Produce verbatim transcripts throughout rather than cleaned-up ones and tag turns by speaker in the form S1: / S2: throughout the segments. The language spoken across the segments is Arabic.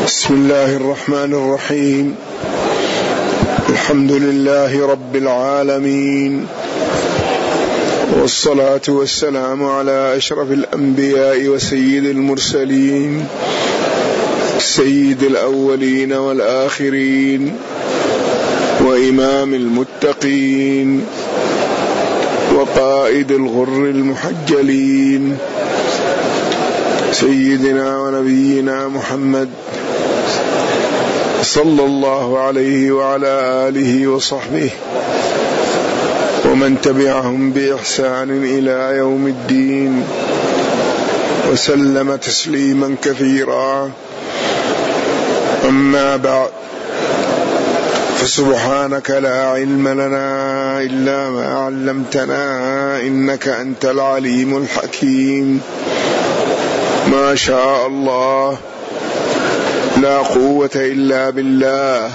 S1: بسم الله الرحمن الرحيم. الحمد لله رب العالمين، والصلاة والسلام على أشرف الأنبياء وسيد المرسلين، سيد الأولين والآخرين، وإمام المتقين، وقائد الغر المحجلين، سيدنا ونبينا محمد صلى الله عليه وعلى آله وصحبه ومن تبعهم بإحسان إلى يوم الدين، وسلم تسليما كثيرا. أما بعد، فسبحانك لا علم لنا إلا ما علمتنا إنك أنت العليم الحكيم. ما شاء الله، لا قوة إلا بالله.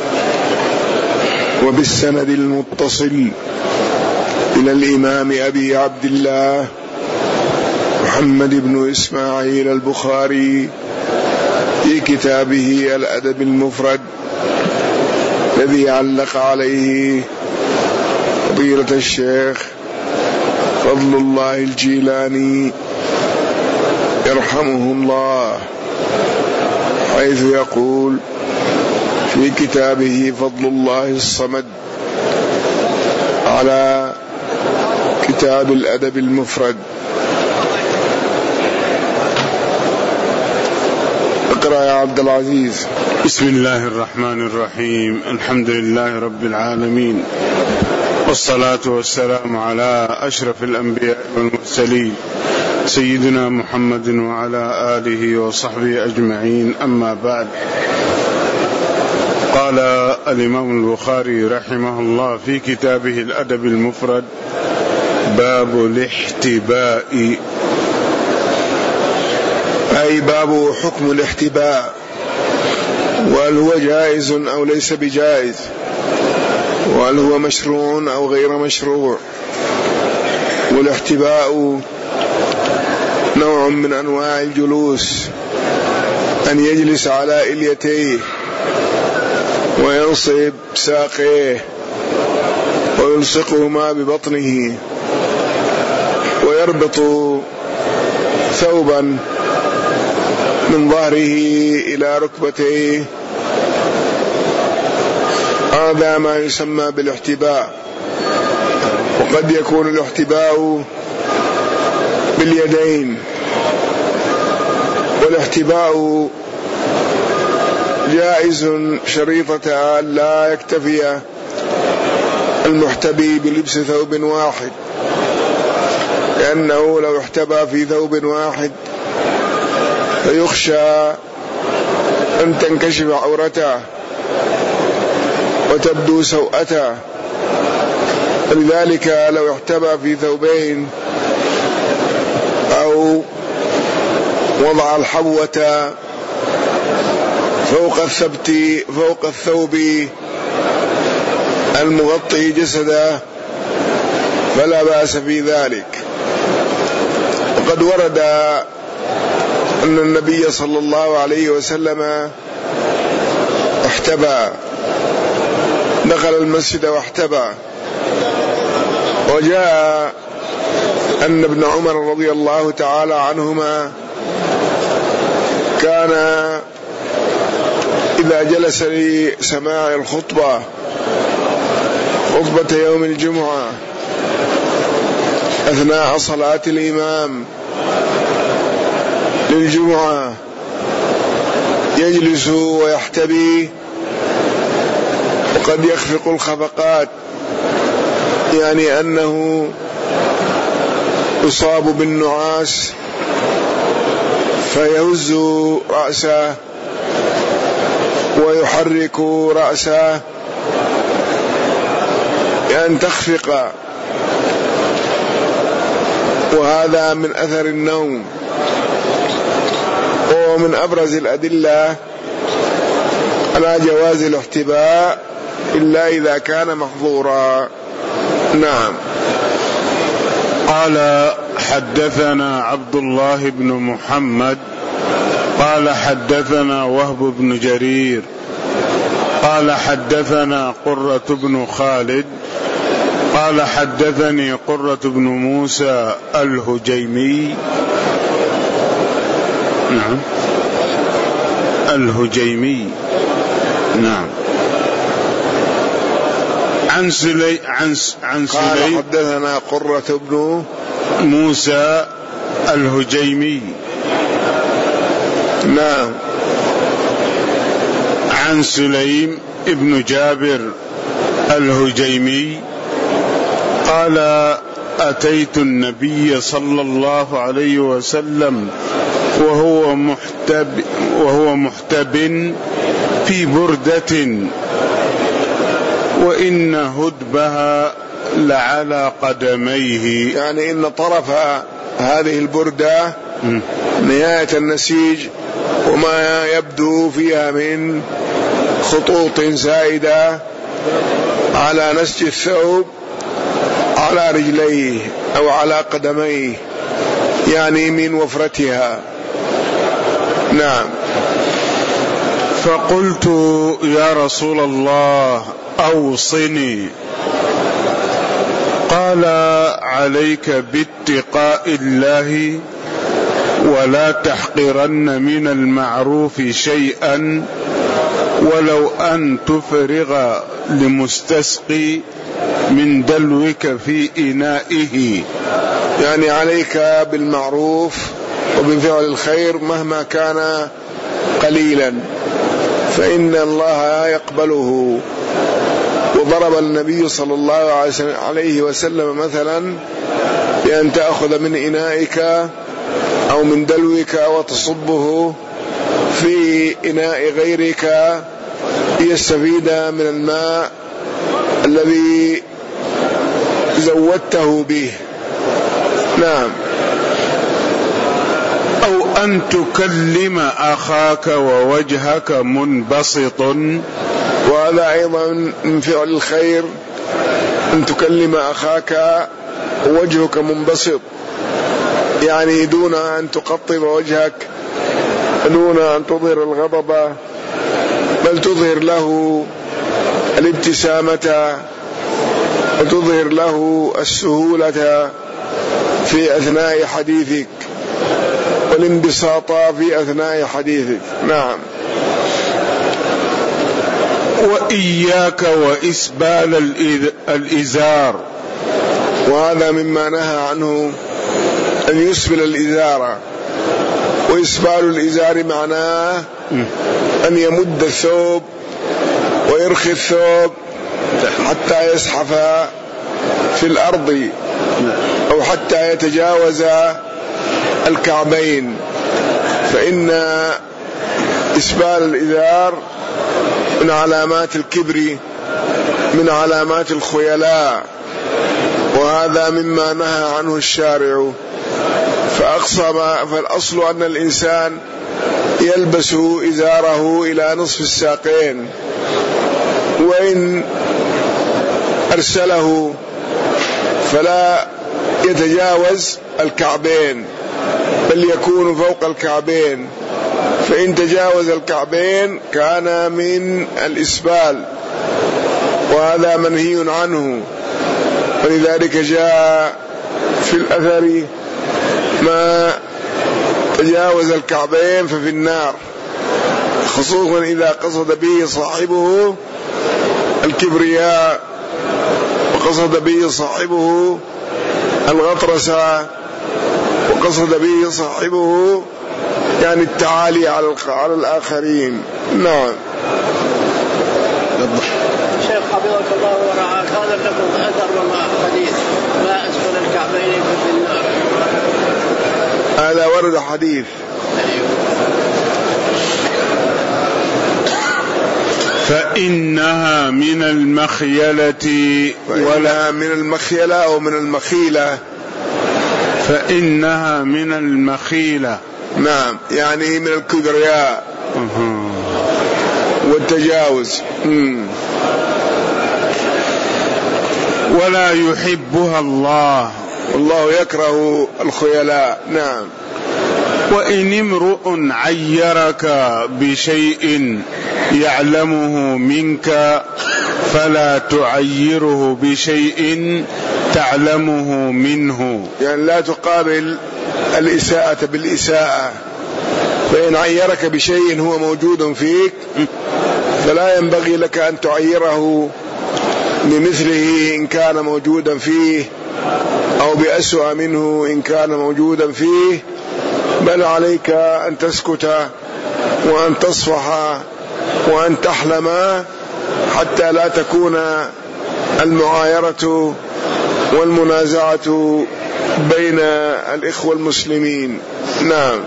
S1: وبالسند المتصل إلى الإمام أبي عبد الله محمد بن إسماعيل البخاري في كتابه الأدب المفرد، الذي علق عليه فضيلة الشيخ فضل الله الجيلاني يرحمه الله، حيث يقول في كتابه فضل الله الصمد على كتاب الأدب المفرد. اقرأ يا عبد العزيز.
S2: بسم الله الرحمن الرحيم. الحمد لله رب العالمين، والصلاة والسلام على أشرف الأنبياء والمرسلين، سيدنا محمد وعلى آله وصحبه أجمعين. أما بعد، قال الإمام البخاري رحمه الله في كتابه الأدب المفرد: باب الاحتباء،
S1: أي باب حكم الاحتباء، وهل هو جائز أو ليس بجائز، وهل هو مشروع أو غير مشروع. والاحتباء نوع من أنواع الجلوس، أن يجلس على إليتيه وينصب ساقيه ويلصقهما ببطنه ويربط ثوبا من ظهره إلى ركبتيه. هذا ما يسمى بالاحتباء. وقد يكون الاحتباء باليدين، والاحتباء جائز شريطة أن لا يكتفي المحتبي بلبس ثوب واحد، لأنه لو احتبى في ثوب واحد فيخشى أن تنكشف عورته وتبدو سوءته. لذلك لو احتبى في ثوبين أو وضع الحبوة فوق الثبت فوق الثوب المغطي جسده فلا بأس في ذلك. وقد ورد أن النبي صلى الله عليه وسلم احتبى، دخل المسجد واحتبى. وجاء أن ابن عمر رضي الله تعالى عنهما كان إذا جلس لسماع الخطبة خطبة يوم الجمعة أثناء صلاة الإمام للجمعة يجلس ويحتبي، وقد يخفق الخفقات، يعني أنه يصاب بالنعاس فيهز رأسه ويحرك رأسه يعني تخفق، وهذا من أثر النوم. ومن أبرز الأدلة على جواز الاحتباء إلا إذا كان محظورا. نعم.
S2: قال: حدثنا عبد الله بن محمد قال حدثنا وهب بن جرير قال حدثنا قرة بن خالد قال حدثني قرة بن موسى الهجيمي نعم الهجيمي نعم عن سلي عن عن سلي
S1: قال حدثنا قرة بن
S2: موسى الهجيمي
S1: نعم
S2: عن سليم ابن جابر الهجيمي قال أتيت النبي صلى الله عليه وسلم وهو محتب وهو محتب في بردة وإن هدبها لعلى قدميه،
S1: يعني إن طرف هذه البردة نهاية النسيج وما يبدو فيها من خطوط زائدة على نسج الثوب على رجليه أو على قدميه، يعني من وفرتها. نعم.
S2: فقلت يا رسول الله أوصني. قال عليك باتقاء الله ولا تحقرن من المعروف شيئا ولو أن تفرغ لمستسقي من دلوك في إنائه،
S1: يعني عليك بالمعروف وبفعل الخير مهما كان قليلا فإن الله يقبله. وضرب النبي صلى الله عليه وسلم مثلا بأن تأخذ من إنائك أو من دلوك وتصبه في إناء غيرك ليستفيد من الماء الذي زودته به. نعم.
S2: أو أن تكلم أخاك ووجهك منبسط،
S1: وهذا أيضا من فعل الخير، أن تكلم أخاك ووجهك منبسط، يعني دون أن تقطب وجهك، دون أن تظهر الغضب، بل تظهر له الابتسامة وتظهر له السهولة في أثناء حديثك والانبساط في أثناء حديثك. نعم.
S2: وإياك وإسبال الإزار،
S1: وهذا مما نهى عنه أن يسبل الإزار. وإسبال الإزار معناه أن يمد الثوب ويرخي الثوب حتى يزحف في الأرض أو حتى يتجاوز الكعبين، فإن إسبال الإزار من علامات الكبر، من علامات الخيلاء، وهذا مما نهى عنه الشارع. فأقصى ما فالأصل أن الإنسان يلبس إزاره إلى نصف الساقين، وإن أرسله فلا يتجاوز الكعبين بل يكون فوق الكعبين، فإن تجاوز الكعبين كان من الإسبال، وهذا منهي عنه. ولذلك جاء في الأثر ما تجاوز الكعبين ففي النار، خصوصا إذا قصد به صاحبه الكبرياء وقصد به صاحبه الغطرسة وقصد به صاحبه يعني التعالي على الآخرين. نعم.
S3: شيخ حفظك الله ورعاك، هذا لكم أثر وما حديث ما أسفل الكعبين في النار،
S1: هذا ورد حديث.
S2: فإنها من المخيلة،
S1: ولا من المخيلة أو من المخيلة.
S2: فإنها من المخيلة.
S1: نعم، يعني من الكبرياء والتجاوز. مم.
S2: ولا يحبها الله،
S1: والله يكره الخيلاء. نعم.
S2: وإن امرؤ عيرك بشيء يعلمه منك فلا تعيره بشيء تعلمه منه.
S1: يعني لا تقابل الإساءة بالإساءة، فإن عيرك بشيء هو موجود فيك فلا ينبغي لك أن تعيره بمثله إن كان موجودا فيه أو بأسوأ منه إن كان موجودا فيه، بل عليك أن تسكت وأن تصفح وأن تحلم حتى لا تكون المعايرة والمنازعة بين الإخوة المسلمين. نعم.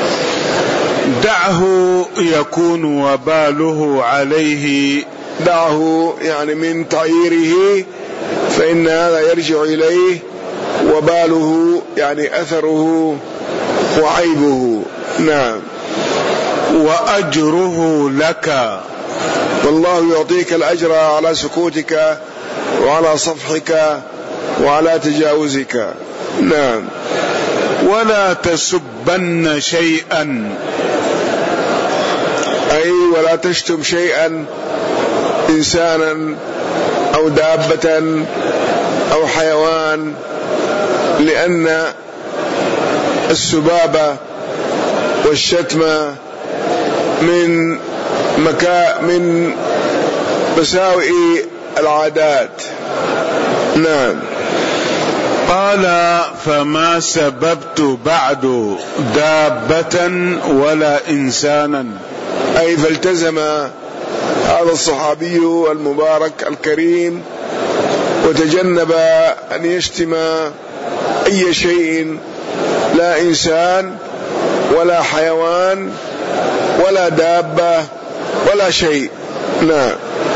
S2: دعه يكون وباله عليه.
S1: دعه يعني من تعييره فإن هذا يرجع إليه، وباله يعني أثره وعيبه. نعم.
S2: وأجره لك،
S1: والله يعطيك الأجر على سكوتك وعلى صفحك وعلى تجاوزك. نعم.
S2: ولا تسبن شيئا،
S1: أي ولا تشتم شيئا، إنسانا أو دابة أو حيوان، لأن السبابة والشتم من مكا من مساوئ العادات. نعم.
S2: قال فما سببت بعد دابة ولا إنسانا،
S1: أي فالتزم هذا الصحابي المبارك الكريم وتجنب أن يشتم أي شيء، لا إنسان ولا حيوان ولا دابة ولا شيء. نعم.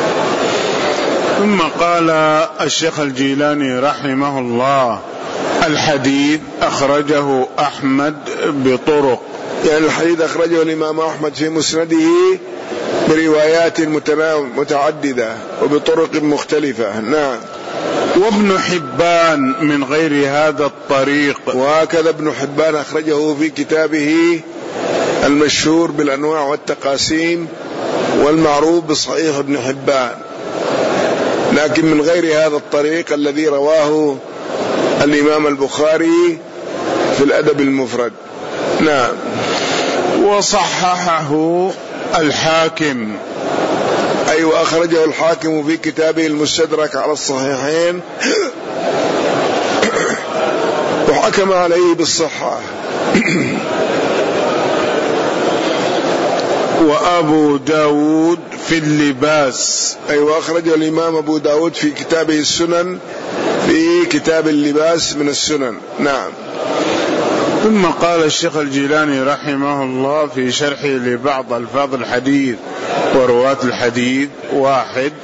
S2: ثم قال الشيخ الجيلاني رحمه الله: الحديث أخرجه أحمد بطرق،
S1: يعني الحديث أخرجه الإمام أحمد في مسنده بروايات متعددة وبطرق مختلفة. نعم.
S2: وابن حبان من غير هذا الطريق،
S1: وهكذا ابن حبان أخرجه في كتابه المشهور بالأنواع والتقاسيم والمعروف بصحيح ابن حبان، لكن من غير هذا الطريق الذي رواه الإمام البخاري في الأدب المفرد. نعم.
S2: وصححه الحاكم،
S1: أي أيوة وأخرجه الحاكم في كتابه المستدرك على الصحيحين وحكم عليه بالصحة.
S2: وأبو داود في اللباس،
S1: أي أيوة وأخرجه الإمام أبو داود في كتابه السنن في كتاب اللباس من السنن. نعم.
S2: ثم قال الشيخ الجيلاني رحمه الله في شرحه لبعض ألفاظ الحديث ورواة الحديث: واحد،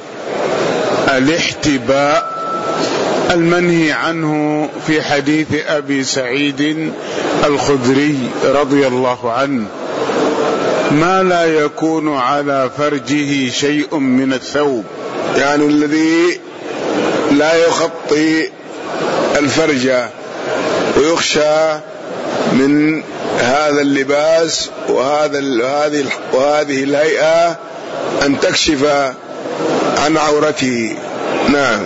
S2: الاحتباء المنهي عنه في حديث أبي سعيد الخدري رضي الله عنه، ما لا يكون على فرجه شيء من الثوب،
S1: يعني الذي لا يخطي الفرج ويخشى من هذا اللباس وهذا وهذه وهذه الهيئة أن تكشف عن عورته. نعم.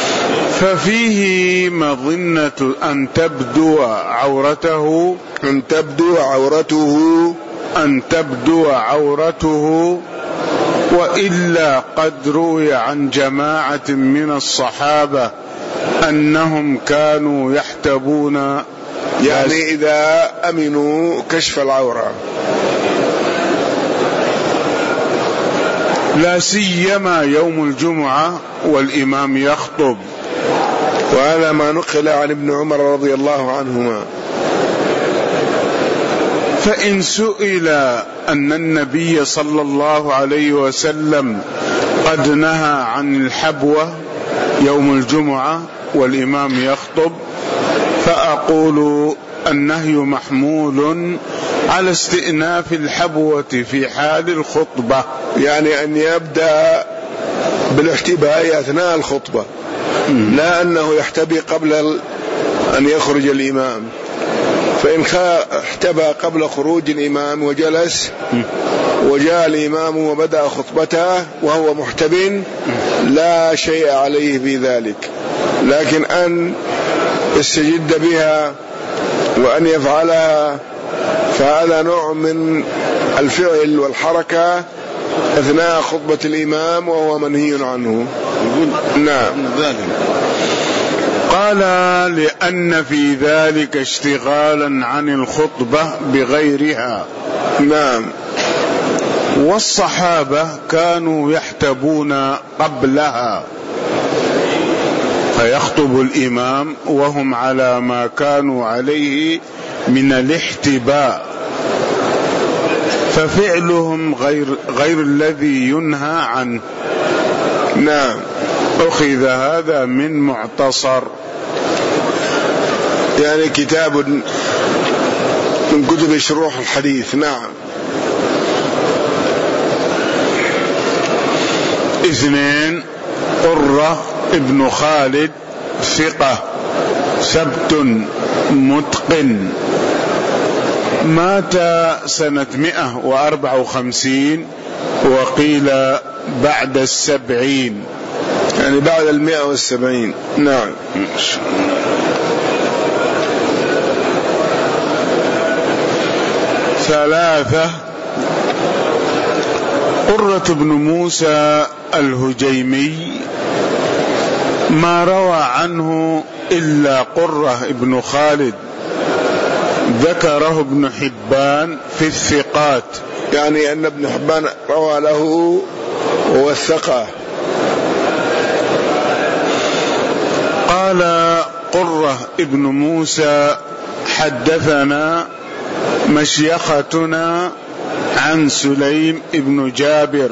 S2: ففيه مظنة أن تبدو عورته
S1: أن تبدو عورته
S2: أن تبدو عورته وإلا قد روي عن جماعة من الصحابة أنهم كانوا يحتبون،
S1: يعني إذا أمنوا كشف العورة،
S2: لا سيما يوم الجمعة والإمام يخطب،
S1: وهذا ما نقل عن ابن عمر رضي الله عنهما.
S2: فإن سئل أن النبي صلى الله عليه وسلم قد نهى عن الحبوة يوم الجمعة والإمام يخطب، فأقول النهي محمول على استئناف الحبوة في حال الخطبة،
S1: يعني أن يبدأ بالاحتباء أثناء الخطبة، لا أنه يحتبي قبل أن يخرج الإمام. فإن احتبى قبل خروج الإمام وجلس وجاء الإمام وبدأ خطبته وهو محتب لا شيء عليه في ذلك، لكن أن يستجد بها وأن يفعلها فهذا نوع من الفعل والحركة أثناء خطبة الإمام وهو منهي عنه. نعم.
S2: قال لأن في ذلك اشتغالا عن الخطبة بغيرها.
S1: نعم.
S2: والصحابة كانوا يحتبون قبلها فيخطب الإمام وهم على ما كانوا عليه من الاحتباء، ففعلهم غير, غير الذي ينهى عنه.
S1: نعم.
S2: أخذ هذا من معتصر،
S1: يعني كتاب من كتب شروح الحديث. نعم.
S2: اثنين، قرة ابن خالد ثقة ثبت متقن، مات سنة مئة وأربعة وخمسين وقيل بعد السبعين،
S1: يعني بعد المئة والسبعين. نعم.
S2: ثلاثة، قرة بن موسى الهجيمي ما روى عنه إلا قرة ابن خالد، ذكره ابن حبان في الثقات،
S1: يعني أن ابن حبان روى له ووثقه.
S2: قال قرة ابن موسى حدثنا مشيختنا عن سليم ابن جابر،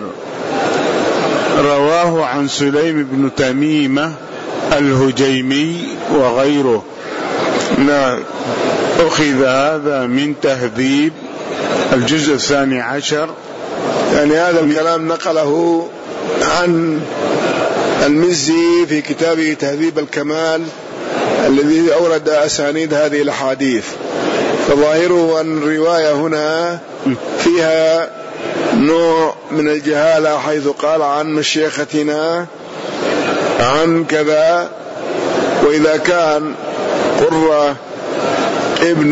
S2: رواه عن سليم بن تميمة الهجيمي وغيره.
S1: نعم.
S2: أخذ هذا من تهذيب الجزء الثاني عشر،
S1: يعني هذا الكلام نقله عن المزي في كتابه تهذيب الكمال الذي أورد أسانيد هذه الأحاديث، فظاهره أن الرواية هنا فيها نوع من الجهالة، حيث قال عن مشيختنا عن كذا، وإذا كان قرة ابن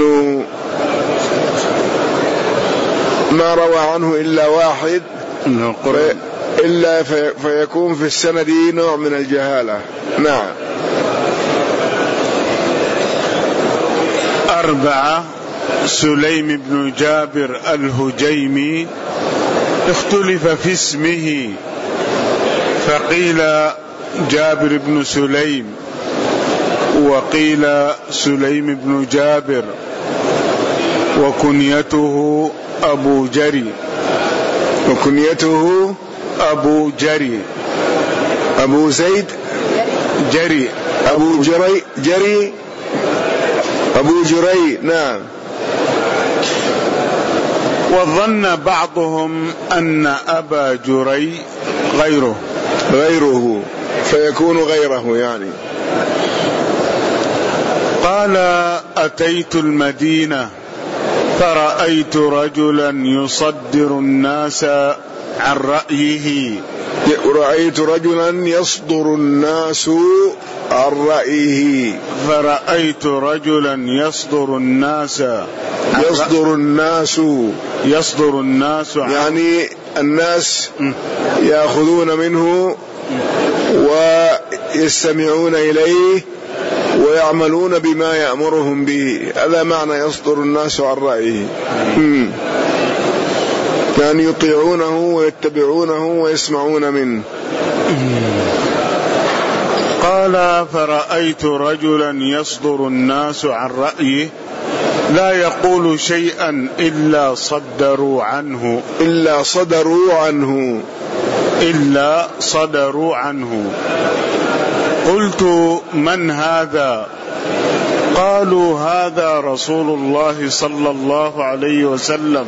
S1: ما روى عنه إلا واحد إلا فيكون في السند نوع من الجهالة. نعم.
S2: أربعة، سليم بن جابر الهجيمي اختلف في اسمه، فقيل جابر بن سليم وقيل سليم بن جابر، وكنيته أبو جري
S1: وكنيته
S2: أبو جري
S1: أبو زيد
S2: جري
S1: أبو جري جري أبو جري. نعم.
S2: وظن بعضهم أن أبا جري غيره
S1: غيره فيكون غيره يعني.
S2: قال أتيت المدينة فرأيت رجلا يصدر الناس عن رأيه
S1: رأيت رجلا يصدر الناس عن رأيه
S2: فرأيت رجلا يصدر الناس
S1: يصدر الناس
S2: يصدر الناس
S1: يعني الناس يأخذون منه ويستمعون إليه ويعملون بما يأمرهم به، هذا معنى يصدر الناس عن رأيه، يعني يطيعونه ويتبعونه ويسمعون منه.
S2: قال فرأيت رجلا يصدر الناس عن رأيه لا يقول شيئا إلا صدروا عنه
S1: إلا صدروا عنه
S2: إلا صدروا عنه. قلت من هذا؟ قالوا هذا رسول الله صلى الله عليه وسلم.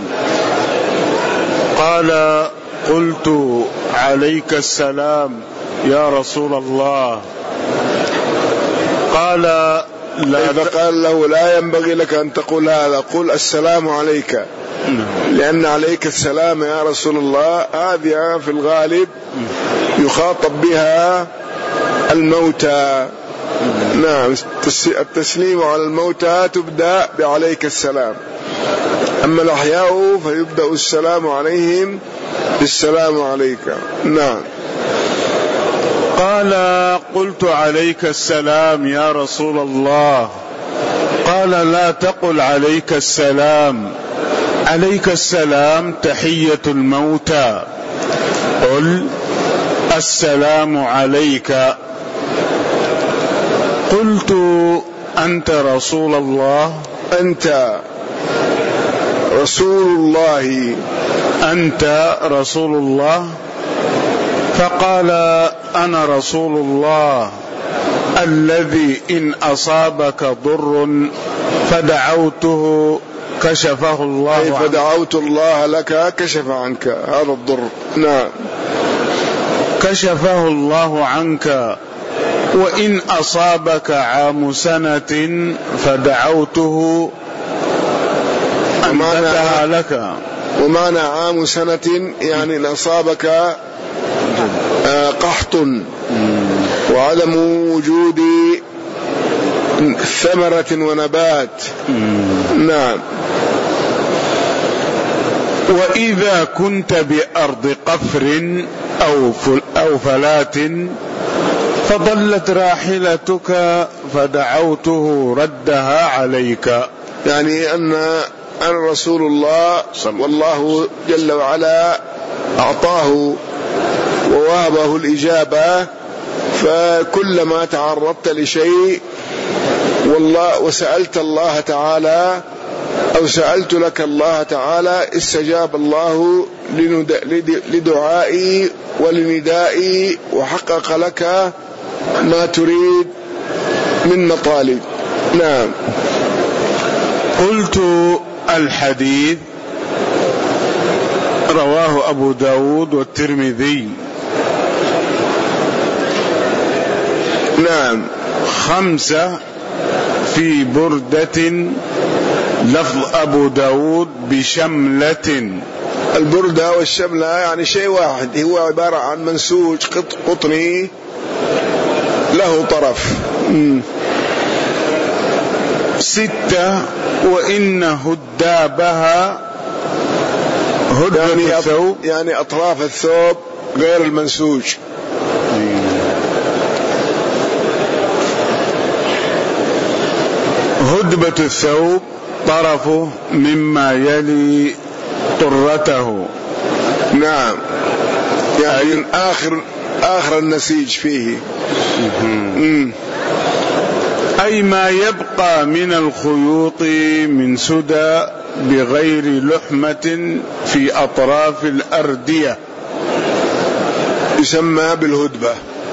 S2: قال قلت عليك السلام يا رسول الله. قال لا
S1: فقال له لا ينبغي لك أن تقول هذا، قل السلام عليك، لأن عليك السلام يا رسول الله هذه في الغالب يخاطب بها الموتى. نعم، التسليم على الموتى تبدأ بعليك السلام، أما الأحياء فيبدأ السلام عليهم بالسلام عليك. نعم.
S2: قال قلت عليك السلام يا رسول الله. قال لا تقل عليك السلام، عليك السلام تحية الموتى، قل السلام عليك. قلت أنت رسول الله؟
S1: أنت رسول الله.
S2: أنت رسول الله؟ فقال أنا رسول الله الذي إن أصابك ضر فدعوته كشفه الله عنك.
S1: فدعوت الله لك كشف عنك هذا الضر. نعم.
S2: كشفه الله عنك. وإن أصابك عام سنة فدعوته أنبتها لك.
S1: ومعنى عام سنة يعني إن أصابك قحط وعدم وجود ثمرة ونبات. نعم.
S2: وإذا كنت بأرض قفر أو أو فلات فضلت راحلتك فدعوته ردها عليك.
S1: يعني أن أنا رسول الله والله جل وعلا أعطاه ووهبه الإجابة، فكلما تعرضت لشيء والله وسألت الله تعالى أو سألت لك الله تعالى استجاب الله لدعائي ولندائي وحقق لك ما تريد من مطالب. نعم.
S2: قلت الحديث رواه أبو داود والترمذي.
S1: نعم.
S2: خمسة في بردة، لفظ أبو داود بشملة.
S1: البردة والشملة يعني شيء واحد، هو عبارة عن منسوج قطني له طرف. م.
S2: ستة وإن هدابها هدبة
S1: يعني
S2: الثوب،
S1: يعني أطراف الثوب غير المنسوج.
S2: هدبة الثوب طرفه مما يلي طرته.
S1: نعم، يعني آخر آخر النسيج فيه. مم.
S2: أي ما يبقى من الخيوط من سدى بغير لحمة في أطراف الأردية
S1: يسمى بالهدبة.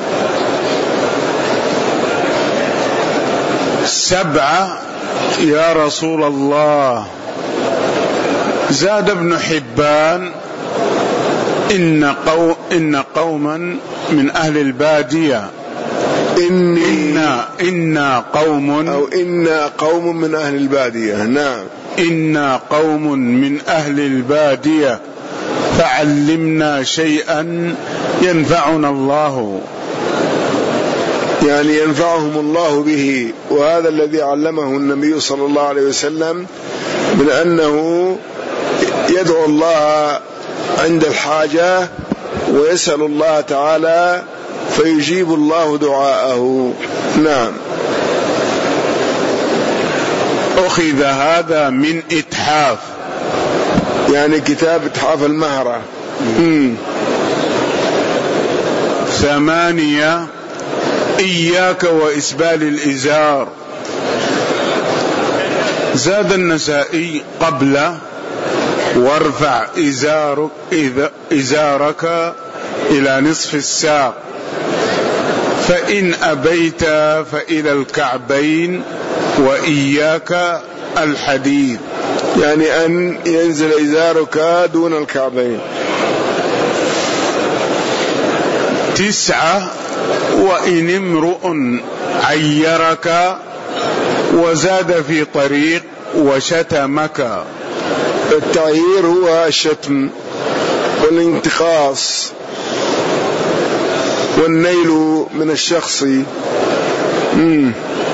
S2: سبعة يا رسول الله. زاد ابن حبان إن, قو إن قوما من أهل البادية
S1: إني
S2: إنا, إنا قوم
S1: أو إنا قوم من أهل البادية. نعم.
S2: إنا قوم من أهل البادية فعلمنا شيئا ينفعنا الله،
S1: يعني ينفعهم الله به. وهذا الذي علمه النبي صلى الله عليه وسلم من أنه يدعو الله عند الحاجة ويسأل الله تعالى فيجيب الله دعاءه. نعم.
S2: أخذ هذا من إتحاف،
S1: يعني كتاب إتحاف المهرة. مم.
S2: ثمانية إياك وإسبال الإزار. زاد النسائي قبل وارفع إزارك, إزارك إلى نصف الساق، فإن أبيت فإلى الكعبين وإياك الحديد،
S1: يعني أن ينزل إزارك دون الكعبين.
S2: تسعة وإن امرؤ عيرك وزاد في طريق وشتمك.
S1: التعيير هو الشتم والانتقاص والنيل من الشخص. مم.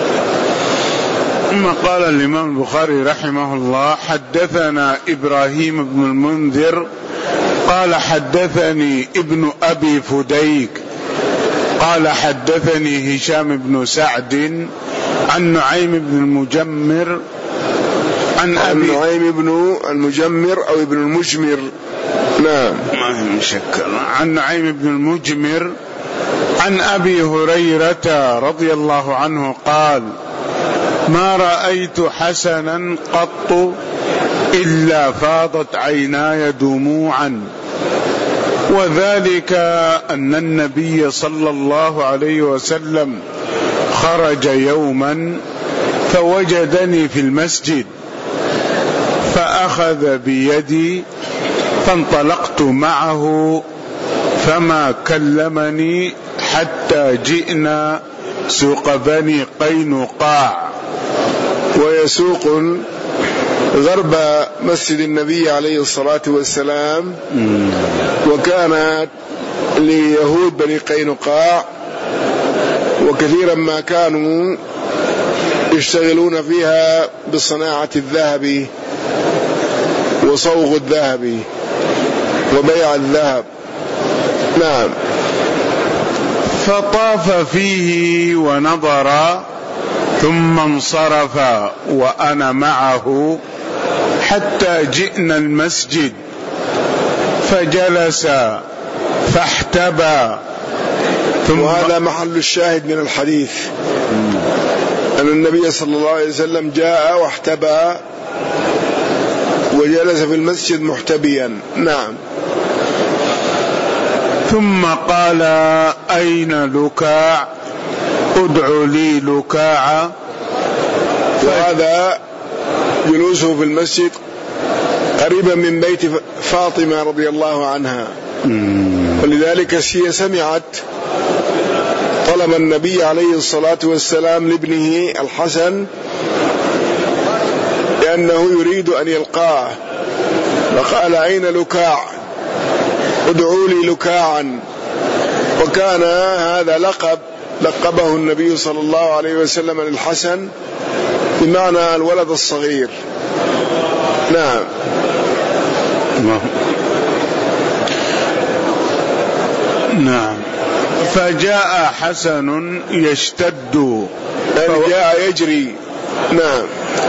S2: ثم قال الإمام البخاري رحمه الله: حدثنا إبراهيم بن المنذر قال حدثني ابن أبي فديك قال حدثني هشام بن سعد عن نعيم بن المجمر عن أبي
S1: نعيم بن المجمر أو ابن المجمر، نعم
S2: ما هي مشكلة، عن نعيم بن المجمر عن أبي هريرة رضي الله عنه قال: ما رأيت حسنا قط إلا فاضت عيناي دموعا، وذلك أن النبي صلى الله عليه وسلم خرج يوما فوجدني في المسجد فأخذ بيدي فانطلقت معه فما كلمني حتى جئنا سوق بني قينقاع،
S1: ويسوق غرب مسجد النبي عليه الصلاة والسلام، وكانت ليهود بني قينقاع، وكثيرا ما كانوا يشتغلون فيها بصناعة الذهب وصوغ الذهب وبيع الذهب. نعم.
S2: فطاف فيه ونظر ثم انصرف وأنا معه حتى جئنا المسجد فجلس فاحتبى. ثم
S1: وهذا محل الشاهد من الحديث، أن النبي صلى الله عليه وسلم جاء واحتبى وجلس في المسجد محتبيا. نعم.
S2: ثم قال: أين لكاع؟ ادع لي لكاعا.
S1: وهذا جلوسه في المسجد قريبا من بيت فاطمة رضي الله عنها، ولذلك هي سمعت طلب النبي عليه الصلاة والسلام لابنه الحسن لأنه يريد أن يلقاه، فقال: أين لكاع؟ ادعوا لي لكاعا. وكان هذا لقب لقبه النبي صلى الله عليه وسلم للحسن بمعنى الولد الصغير. نعم.
S2: نعم. فجاء حسن يشتد،
S1: يعني جاء يجري. نعم.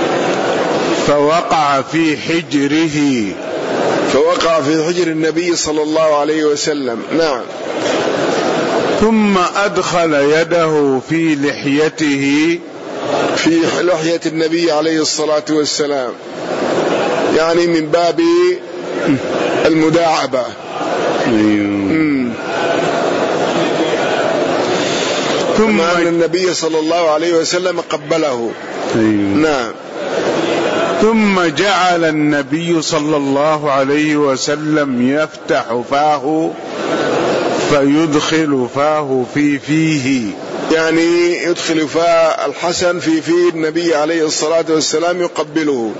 S2: فوقع في حجره،
S1: فوقع في حجر النبي صلى الله عليه وسلم. نعم.
S2: ثم أدخل يده في لحيته،
S1: في لحية النبي عليه الصلاة والسلام، يعني من باب المداعبة. ثم أن النبي صلى الله عليه وسلم قبله. نعم.
S2: ثم جعل النبي صلى الله عليه وسلم يفتح فاه فيدخل فاه في فيه،
S1: يعني يدخل فاه الحسن في فيه النبي عليه الصلاة والسلام يقبله.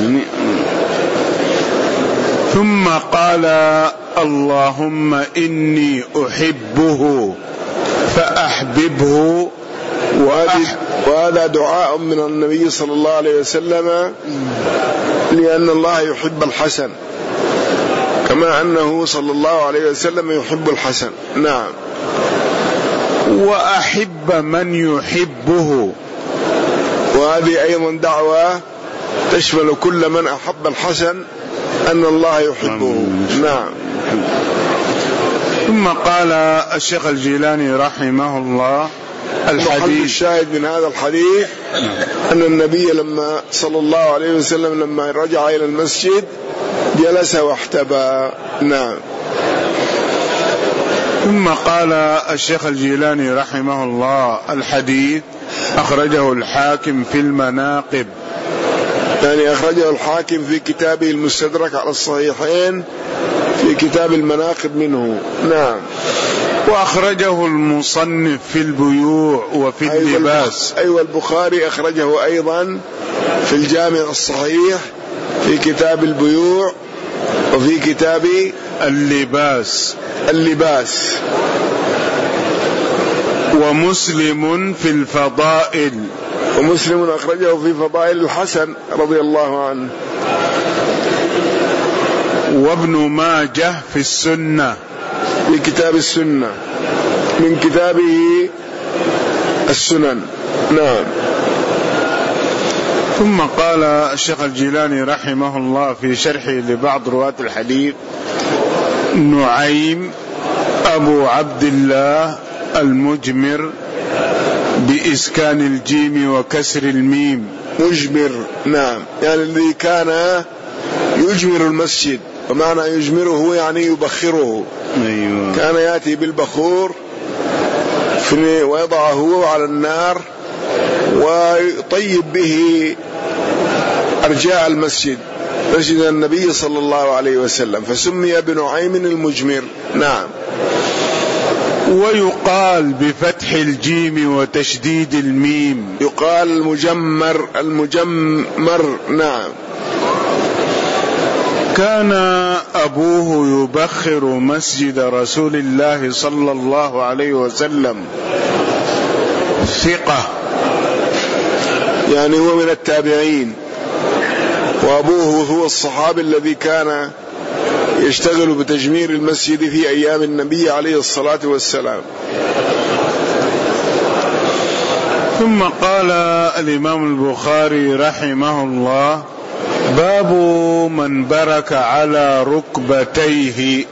S2: ثم قال: اللهم إني أحبه فأحببه.
S1: وهذا دعاء من النبي صلى الله عليه وسلم لأن الله يحب الحسن كما أنه صلى الله عليه وسلم يحب الحسن. نعم.
S2: وأحب من يحبه،
S1: وهذه أيضا دعوة تشمل كل من أحب الحسن أن الله يحبه. نعم.
S2: ثم قال الشيخ الجيلاني رحمه الله: الحديث
S1: الشاهد من هذا الحديث أن النبي لما صلى الله عليه وسلم لما رجع إلى المسجد جلس واحتبى. نعم.
S2: ثم قال الشيخ الجيلاني رحمه الله: الحديث أخرجه الحاكم في المناقب،
S1: يعني أخرجه الحاكم في كتابه المستدرك على الصحيحين في كتاب المناقب منه. نعم.
S2: وأخرجه المصنف في البيوع وفي اللباس.
S1: أيوة البخاري أخرجه أيضا في الجامع الصحيح في كتاب البيوع وفي كتاب
S2: اللباس
S1: اللباس
S2: ومسلم في الفضائل،
S1: ومسلم أخرجه في فضائل الحسن رضي الله عنه،
S2: وابن ماجه في السنة
S1: في كتاب السنة من كتابه السنن. نعم.
S2: ثم قال الشيخ الجيلاني رحمه الله في شرحه لبعض رواة الحديث: نعيم أبو عبد الله المجمر بإسكان الجيم وكسر الميم.
S1: مجمر، نعم، يعني الذي كان يجمر المسجد، ومعنى يجمره يعني يبخره.
S2: أيوة.
S1: كان يأتي بالبخور ويضعه على النار ويطيب به أرجاء المسجد، مسجد النبي صلى الله عليه وسلم، فسمي بنعيم المجمر. نعم.
S2: ويقال بفتح الجيم وتشديد الميم،
S1: يقال المجمر المجمر. نعم.
S2: كان أبوه يبخر مسجد رسول الله صلى الله عليه وسلم، ثقة،
S1: يعني هو من التابعين، وأبوه هو الصحابي الذي كان يشتغل بتجمير المسجد في أيام النبي عليه الصلاة والسلام.
S2: ثم قال الإمام البخاري رحمه الله: باب من برك على ركبتيه،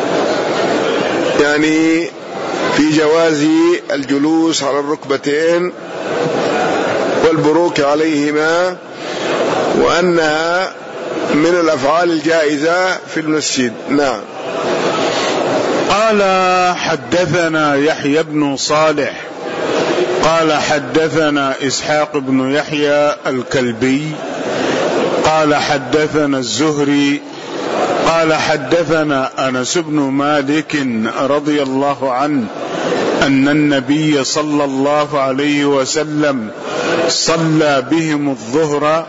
S1: يعني في جواز الجلوس على الركبتين والبروك عليهما، وأنها من الأفعال الجائزة في المسجد. نعم.
S2: قال: حدثنا يحيى بن صالح قال حدثنا إسحاق بن يحيى الكلبي قال حدثنا الزهري قال حدثنا أنس بن مالك رضي الله عنه أن النبي صلى الله عليه وسلم صلى بهم الظهر،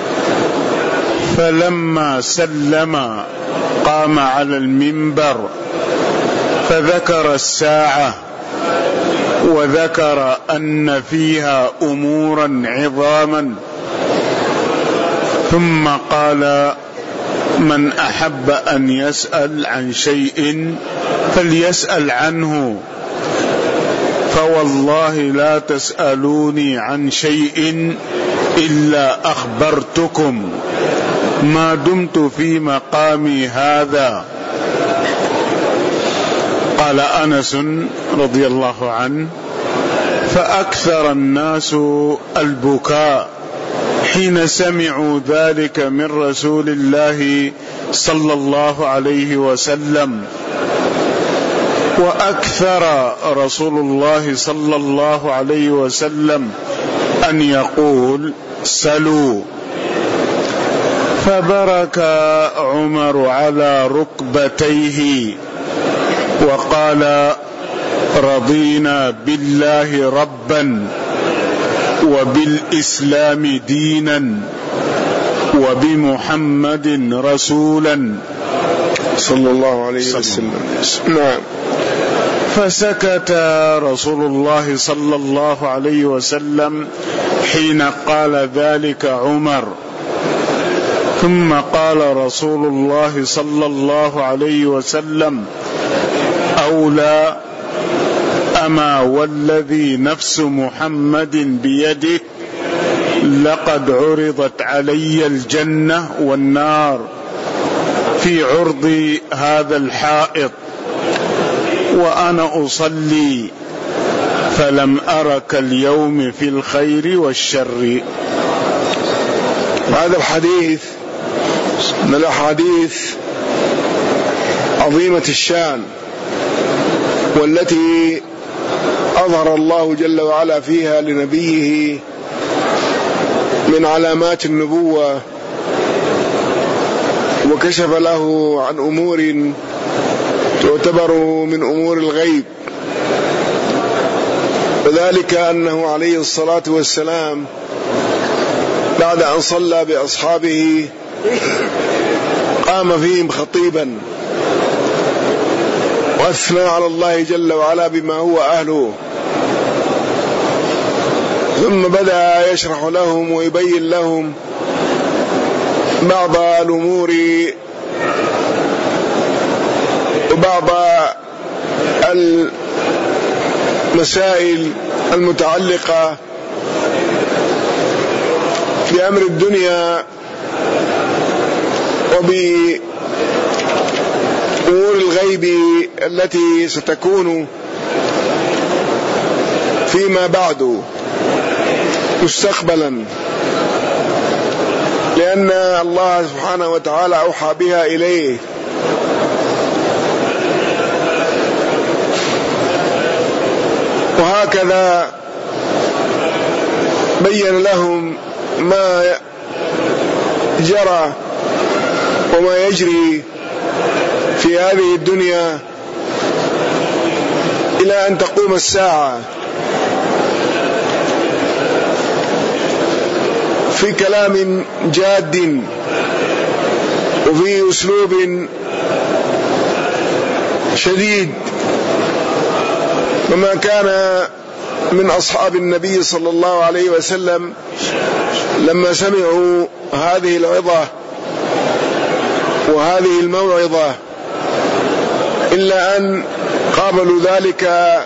S2: فلما سلم قام على المنبر فذكر الساعة، وذكر أن فيها أمورا عظاما، ثم قال: من أحب أن يسأل عن شيء فليسأل عنه، فوالله لا تسألوني عن شيء إلا أخبرتكم ما دمت في مقامي هذا. قال أنس رضي الله عنه: فأكثر الناس البكاء حين سمعوا ذلك من رسول الله صلى الله عليه وسلم، وأكثر رسول الله صلى الله عليه وسلم أن يقول: سلوا. فبرك عمر على ركبتيه وقال: رضينا بالله ربا وبالإسلام دينا وبمحمد رسولا
S1: صلى الله عليه وسلم. نعم.
S2: فسكت رسول الله صلى الله عليه وسلم حين قال ذلك عمر، ثم قال رسول الله صلى الله عليه وسلم: أولى، أما والذي نفس محمد بيده لقد عرضت علي الجنة والنار في عرض هذا الحائط وأنا أصلي فلم أرك اليوم في الخير والشر.
S1: هذا الحديث من الأحاديث عظيمة الشان، والتي أظهر الله جل وعلا فيها لنبيه من علامات النبوة، وكشف له عن أمور تعتبر من أمور الغيب وذلك أنه عليه الصلاة والسلام بعد أن صلى بأصحابه قام فيهم خطيبا وأثنى على الله جل وعلا بما هو أهله، ثم بدأ يشرح لهم ويبين لهم بعض الأمور وبعض المسائل المتعلقة بأمر الدنيا وبأمور الغيب التي ستكون فيما بعد مستقبلا، لأن الله سبحانه وتعالى أوحى بها إليه. وهكذا بين لهم ما جرى وما يجري في هذه الدنيا إلى أن تقوم الساعة، في كلام جاد وفي أسلوب شديد. وما كان من أصحاب النبي صلى الله عليه وسلم لما سمعوا هذه العظة وهذه الموعظة إلا أن قابلوا ذلك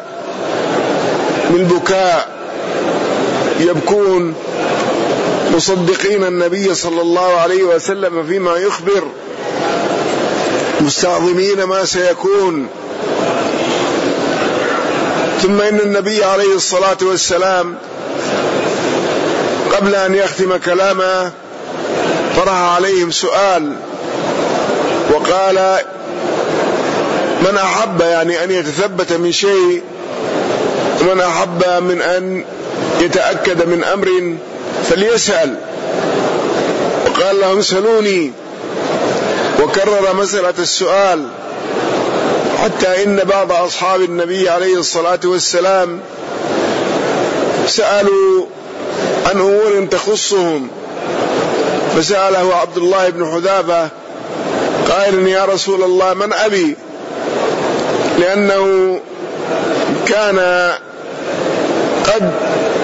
S1: بالبكاء، يبكون مصدقين النبي صلى الله عليه وسلم فيما يخبر، مستعظمين ما سيكون. ثم إن النبي عليه الصلاة والسلام قبل أن يختم كلامه طرح عليهم سؤال وقال: من أحب يعني أن يتثبت من شيء، ومن أحب من أن يتأكد من أمر فليسأل. وقال لهم: اسألوني، وكرر مسألة السؤال، حتى إن بعض أصحاب النبي عليه الصلاة والسلام سألوا عن أمور تخصهم، فسأله عبد الله بن حذافة قائلا: يا رسول الله من أبي؟ لأنه كان قد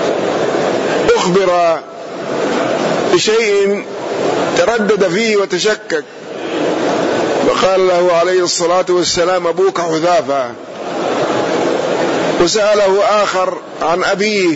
S1: أخبر بشيء تردد فيه وتشكك، فقال له عليه الصلاة والسلام: أبوك حذافة. وسأله آخر عن أبيه.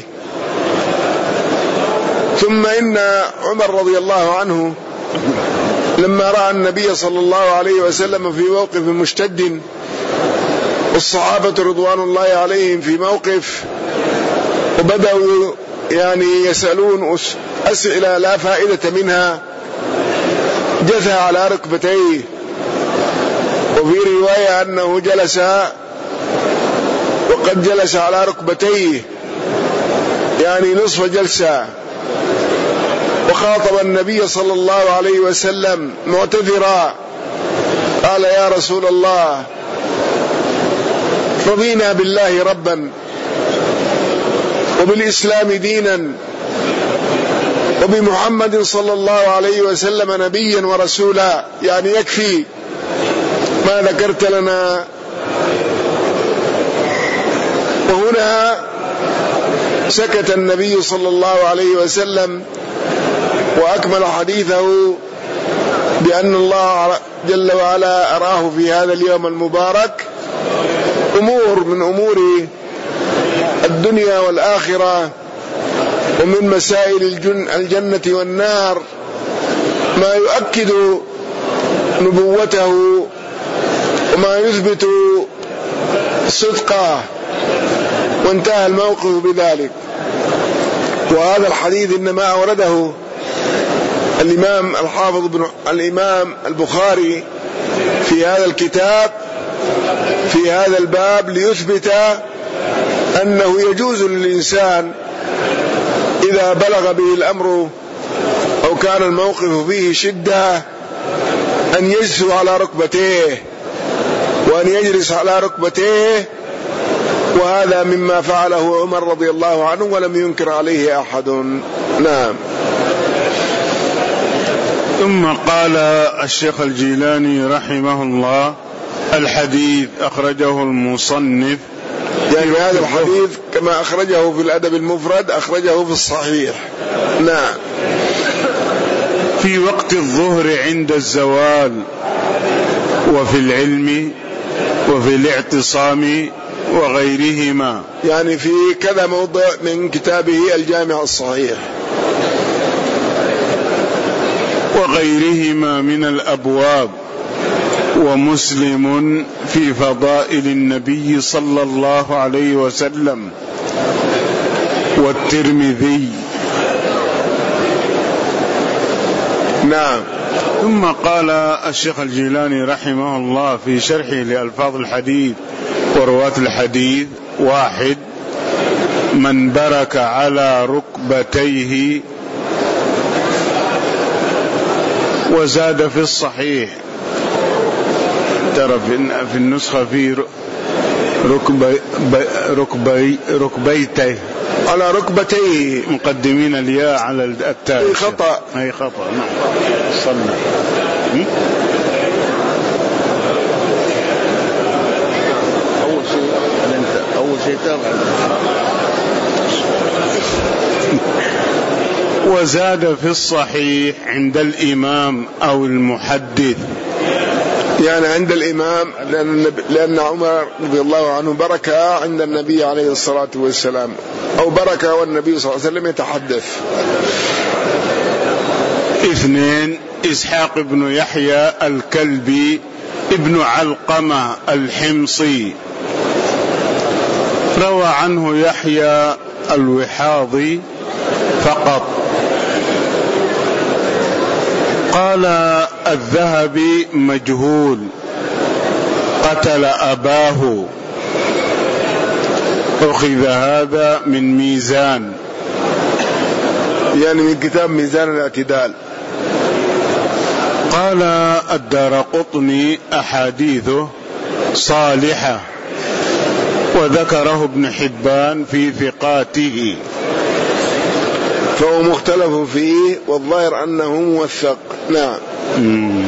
S1: ثم إن عمر رضي الله عنه لما رأى النبي صلى الله عليه وسلم في موقف مشتد والصحابة رضوان الله عليهم في موقف، وبدأوا يعني يسألون أسئلة لا فائدة منها، جثى على ركبتيه. وفي رواية أنه جلس وقد جلس على ركبتيه يعني نصف جلسة، وخاطب النبي صلى الله عليه وسلم معتذرا، قال: يا رسول الله، رضينا بالله ربا وبالإسلام دينا وبمحمد صلى الله عليه وسلم نبيا ورسولا، يعني يكفي ما ذكرت لنا. وهنا سكت النبي صلى الله عليه وسلم وأكمل حديثه بأن الله جل وعلا أراه في هذا اليوم المبارك أمور من أمور الدنيا والآخرة، ومن مسائل الجنة والنار ما يؤكد نبوته وما يثبت صدقه، وانتهى الموقف بذلك. وهذا الحديث إنما أورده الإمام الحافظ بن الإمام البخاري في هذا الكتاب في هذا الباب ليثبت أنه يجوز للإنسان إذا بلغ به الأمر أو كان الموقف فيه شدة أن يجلس على ركبتيه، وأن يجلس على ركبتيه وهذا مما فعله عمر رضي الله عنه ولم ينكر عليه أحد. نعم.
S2: ثم قال الشيخ الجيلاني رحمه الله: الحديث أخرجه المصنف،
S1: يعني هذا الحديث كما أخرجه في الأدب المفرد أخرجه في الصحيح. نعم.
S2: في وقت الظهر عند الزوال، وفي العلم، وفي الاعتصام وغيرهما،
S1: يعني في كذا موضع من كتابه الجامع الصحيح
S2: وغيرهما من الأبواب، ومسلم في فضائل النبي صلى الله عليه وسلم، والترمذي.
S1: نعم.
S2: ثم قال الشيخ الجيلاني رحمه الله في شرحه لألفاظ الحديث ورواة الحديث: واحد، من برك على ركبتيه. وزاد في الصحيح، ترى في النسخة في ركبي ركبي ركبيته
S1: على ركبتيه،
S2: مقدمين الياء على التاء.
S1: أي خطأ،
S2: أي خطأ. نعم. صلى.
S3: أول شيء أنت أول شيء تابع.
S2: وزاد في الصحيح عند الإمام أو المحدث،
S1: يعني عند الإمام، لأن, لأن عمر رضي الله عنه برك عند النبي عليه الصلاة والسلام، أو برك والنبي صلى الله عليه وسلم يتحدث.
S2: اثنين، إسحاق بن يحيى الكلبي ابن علقمة الحمصي، روى عنه يحيى الوحاضي فقط. قال الذهبي: مجهول، قتل أباه. أخذ هذا من ميزان،
S1: يعني من كتاب ميزان الاعتدال.
S2: قال الدارقطني: أحاديثه صالحة، وذكره ابن حبان في ثقاته،
S1: فهو مختلف فيه، والظاهر أنه موثق. نعم.
S2: مم.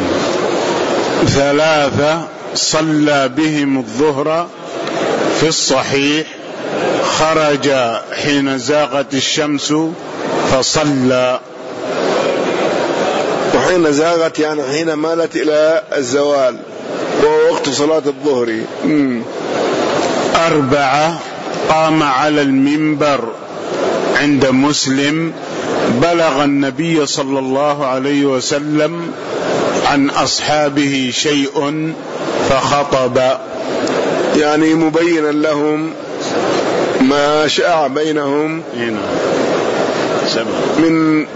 S2: ثلاثة، صلى بهم الظهر في الصحيح، خرج حين زاغت الشمس فصلى.
S1: وحين زاغت يعني حين مالت إلى الزوال، وهو وقت صلاة الظهر. مم.
S2: أربعة، قام على المنبر عند مسلم، بلغ النبي صلى الله عليه وسلم عن أصحابه شيء فخطب،
S1: يعني مبينا لهم ما شاع بينهم من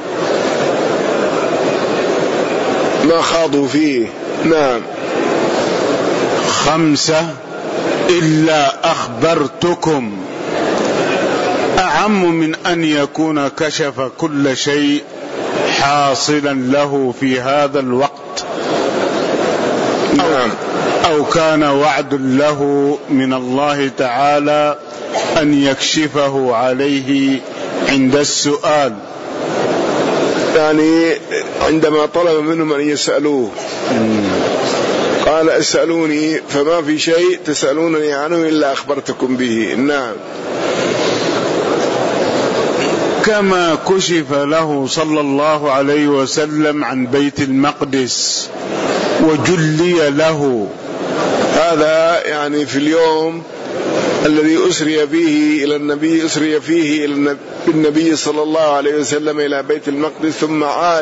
S1: ما خاضوا فيه. نعم.
S2: خمسة، إلا أخبرتكم، أعم من أن يكون كشف كل شيء حاصلا له في هذا الوقت.
S1: نعم.
S2: أو كان وعد له من الله تعالى أن يكشفه عليه عند السؤال،
S1: يعني عندما طلب منهم أن يسألوه قال: اسألوني فما في شيء تسألونني عنه إلا أخبرتكم به. نعم.
S2: كما كشف له صلى الله عليه وسلم عن بيت المقدس وجلي له،
S1: هذا يعني في اليوم الذي أسري فيه إلى النبي أسري فيه إلى النبي صلى الله عليه وسلم إلى بيت المقدس، ثم عاد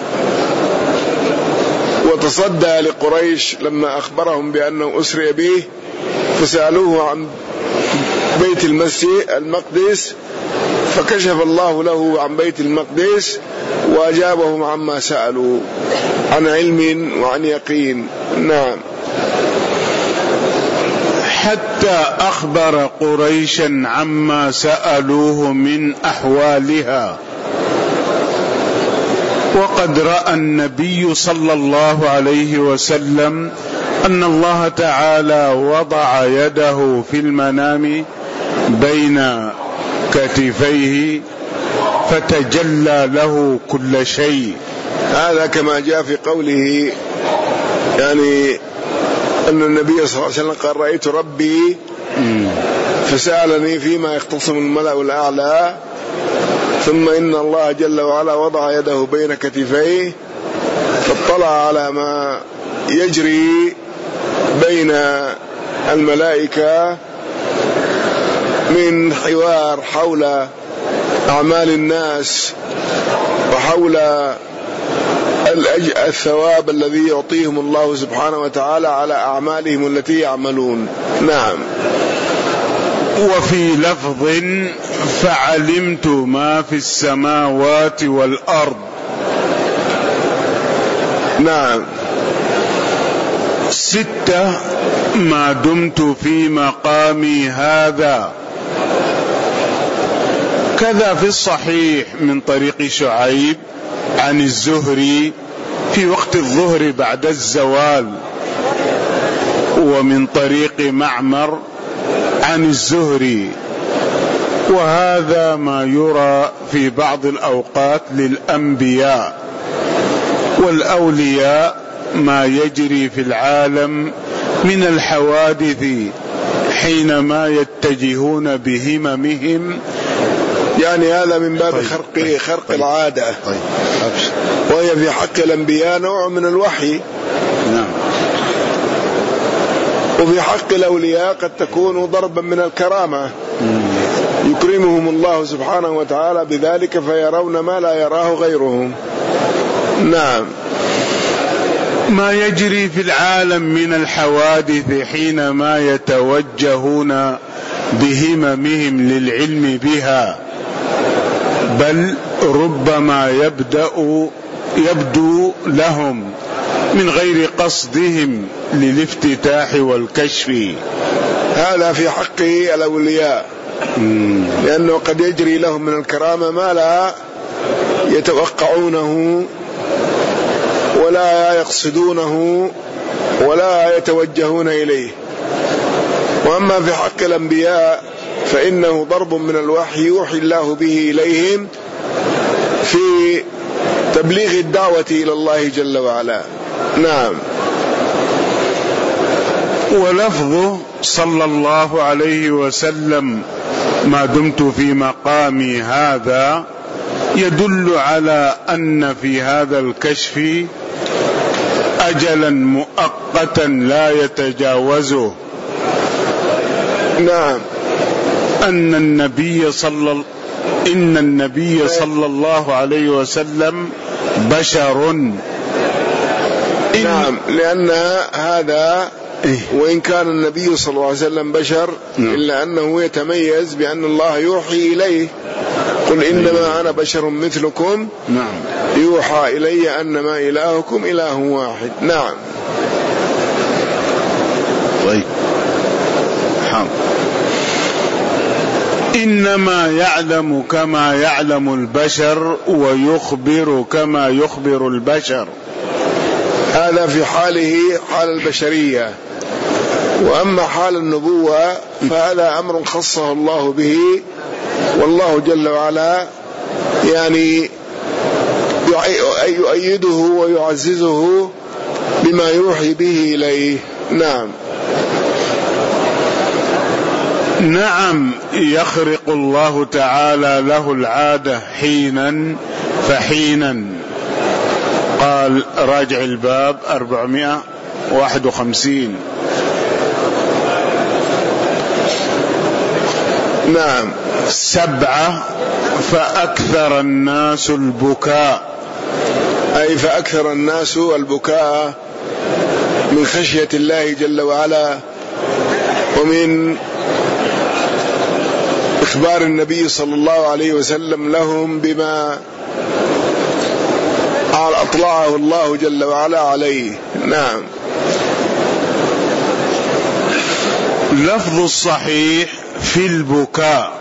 S1: وتصدى لقريش لما أخبرهم بأنه أسري به، فسألوه عن بيت المسجد المقدس، فكشف الله له عن بيت المقدس وأجابهم عما سألوا عن علم وعن يقين. نعم.
S2: حتى أخبر قريشا عما سألوه من أحوالها، وقد رأى النبي صلى الله عليه وسلم أن الله تعالى وضع يده في المنام بين كتفيه فتجلى له كل شيء.
S1: هذا كما جاء في قوله يعني أن النبي صلى الله عليه وسلم قال رأيت ربي فسألني فيما يختصم الملأ الأعلى، ثم إن الله جل وعلا وضع يده بين كتفيه فاطلع على ما يجري بين الملائكة من حوار حول أعمال الناس وحول الثواب الذي يعطيهم الله سبحانه وتعالى على أعمالهم التي يعملون. نعم.
S2: وفي لفظ فعلمت ما في السماوات والأرض.
S1: نعم.
S2: ستة ما دمت في مقامي هذا. كذا في الصحيح من طريق شعيب عن الزهري في وقت الظهر بعد الزوال، ومن طريق معمر عن الزهري، وهذا ما يرى في بعض الأوقات للأنبياء، والأولياء ما يجري في العالم من الحوادث حينما يتجهون بهممهم،
S1: يعني هذا من باب طيب خرق طيب خرق طيب العادة. طيب وهي في حق الأنبياء نوع من الوحي.
S2: نعم.
S1: وفي حق الأولياء قد تكون ضربا من الكرامة يكرمهم الله سبحانه وتعالى بذلك فيرون ما لا يراه غيرهم. نعم.
S2: ما يجري في العالم من الحوادث حينما يتوجهون بهممهم للعلم بها، بل ربما يبدأ يبدو لهم من غير قصدهم للافتتاح والكشف.
S1: هذا في حق الأولياء، لأنه قد يجري لهم من الكرامة ما لا يتوقعونه ولا يقصدونه ولا يتوجهون إليه. وأما في حق الأنبياء فإنه ضرب من الوحي يوحي الله به إليهم في تبليغ الدعوة إلى الله جل وعلا. نعم.
S2: ولفظه صلى الله عليه وسلم ما دمت في مقامي هذا يدل على أن في هذا الكشف أجلا مؤقتا لا يتجاوزه.
S1: نعم.
S2: أن النبي صلى إن النبي صلى الله عليه وسلم بشر.
S1: نعم، لأن هذا وإن كان النبي صلى الله عليه وسلم بشر إلا أنه يتميز بأن الله يوحي إليه، قل إنما أنا بشر مثلكم يوحى إلي أنما إلهكم إله واحد. نعم.
S2: طيب. إنما يعلم كما يعلم البشر ويخبر كما يخبر البشر.
S1: هذا في حاله حال البشرية. وأما حال النبوة فهذا أمر خصه الله به، والله جل وعلا يعني يؤيده ويعززه بما يوحي به إليه. نعم.
S2: نعم. يخرق الله تعالى له العادة حينا فحينا. قال راجع الباب أربعمائة وواحد وخمسين.
S1: نعم.
S2: سبعة فأكثر الناس البكاء،
S1: أي فأكثر الناس البكاء من خشية الله جل وعلا، ومن إخبار النبي صلى الله عليه وسلم لهم بما أطلعه الله جل وعلا عليه. نعم.
S2: لفظ الصحيح في البكاء.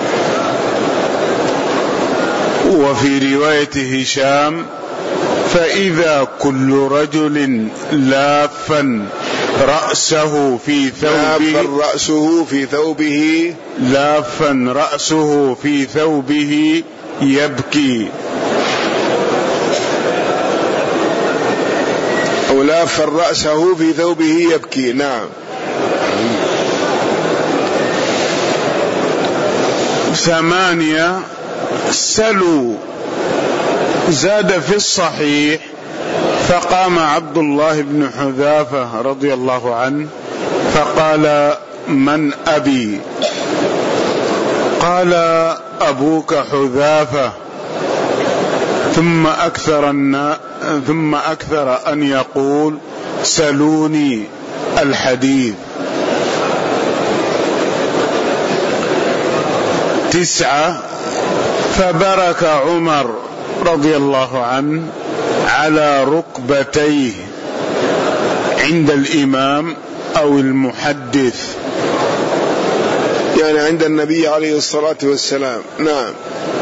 S2: وفي رواية هشام فإذا كل رجل لافا رأسه في ثوبه
S1: لافا رأسه في ثوبه
S2: لافا رأسه في ثوبه يبكي،
S1: أو لافا رأسه في ثوبه يبكي. نعم.
S2: ثمانية سلوا. زاد في الصحيح فقام عبد الله بن حذافة رضي الله عنه فقال: من أبي؟ قال: أبوك حذافة. ثم أكثر ثم أكثر أن يقول: سلوني الحديث. تسعة فبرك عمر رضي الله عنه على ركبتيه عند الإمام أو المحدث،
S1: يعني عند النبي عليه الصلاة والسلام. نعم.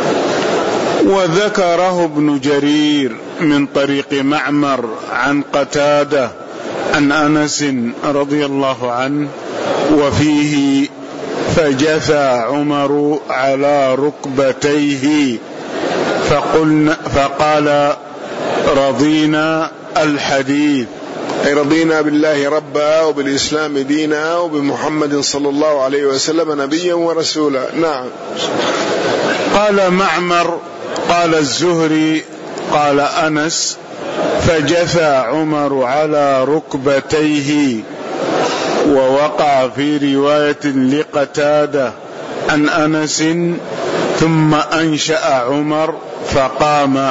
S2: وذكره ابن جرير من طريق معمر عن قتادة عن أنس رضي الله عنه وفيه: فجثى عمر على ركبتيه فقلنا فقال: رضينا الحديث،
S1: أي رضينا بالله ربا وبالإسلام دينا وبمحمد صلى الله عليه وسلم نبيا ورسولا. نعم.
S2: قال معمر: قال الزهري قال أنس: فجثى عمر على ركبتيه. ووقع في رواية لقتادة عن أنس: ثم أنشأ عمر فقام.